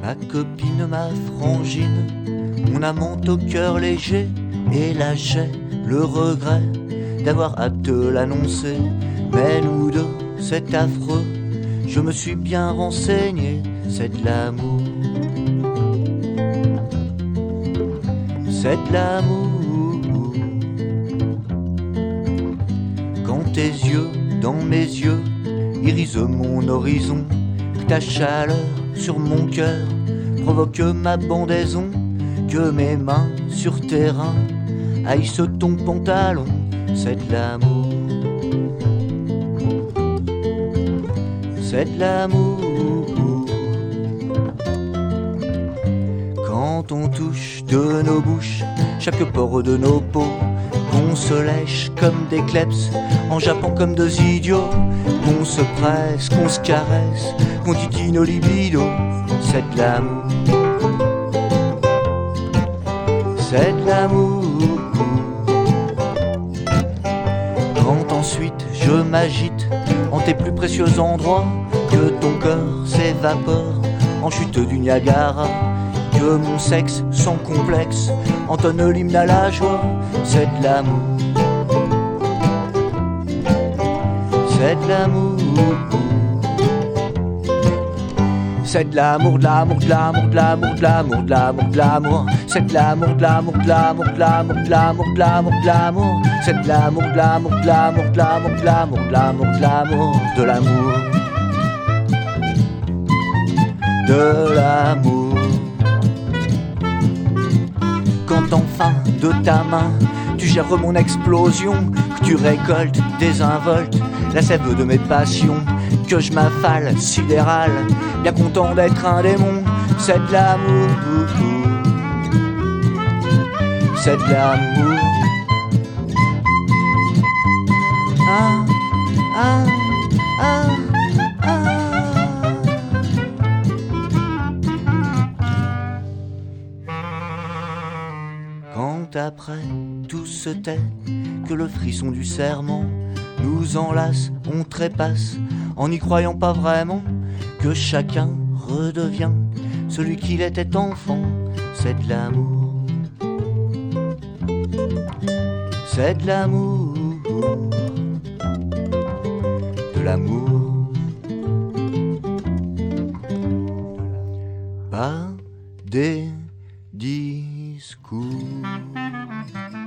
Ma copine, ma frangine, mon amante au cœur léger, et là j'ai le regret d'avoir à te l'annoncer. Mais nous deux, c'est affreux, je me suis bien renseigné, c'est de l'amour. C'est de l'amour. Quand tes yeux dans mes yeux irisent mon horizon, que ta chaleur sur mon cœur provoque ma bandaison, que mes mains sur tes reins haïssent ton pantalon, c'est de l'amour. C'est de l'amour. Quand on touche de nos bouches chaque pore de nos peaux, qu'on se lèche comme des kleps en jappant comme deux idiots, qu'on se presse, qu'on se caresse, qu'on titille nos libidos, c'est de l'amour. C'est de l'amour. Quand ensuite je m'agite en tes plus précieux endroits, que ton corps s'évapore en chute du Niagara, que mon sexe sans complexe entonne l'hymne à la joie, c'est de l'amour. C'est de l'amour. C'est de l'amour, de l'amour, de l'amour, de l'amour, de l'amour, de l'amour, de l'amour. C'est de l'amour, de l'amour, de l'amour, de l'amour, de l'amour, de l'amour, de l'amour. C'est de l'amour, de l'amour, de l'amour, de l'amour, de l'amour, de l'amour, de l'amour, de l'amour. De l'amour. Quand enfin de ta main tu gères mon explosion, que tu récoltes des involtes la sève de mes passions, que je m'affale sidéral, bien content d'être un démon, c'est de l'amour. C'est de l'amour. Ah, ah, ah, ah. Quand après tout se tait, que le frisson du serment nous enlace, on trépasse, en n'y croyant pas vraiment, que chacun redevient celui qu'il était enfant, c'est de l'amour. C'est de l'amour. De l'amour. Pas des discours.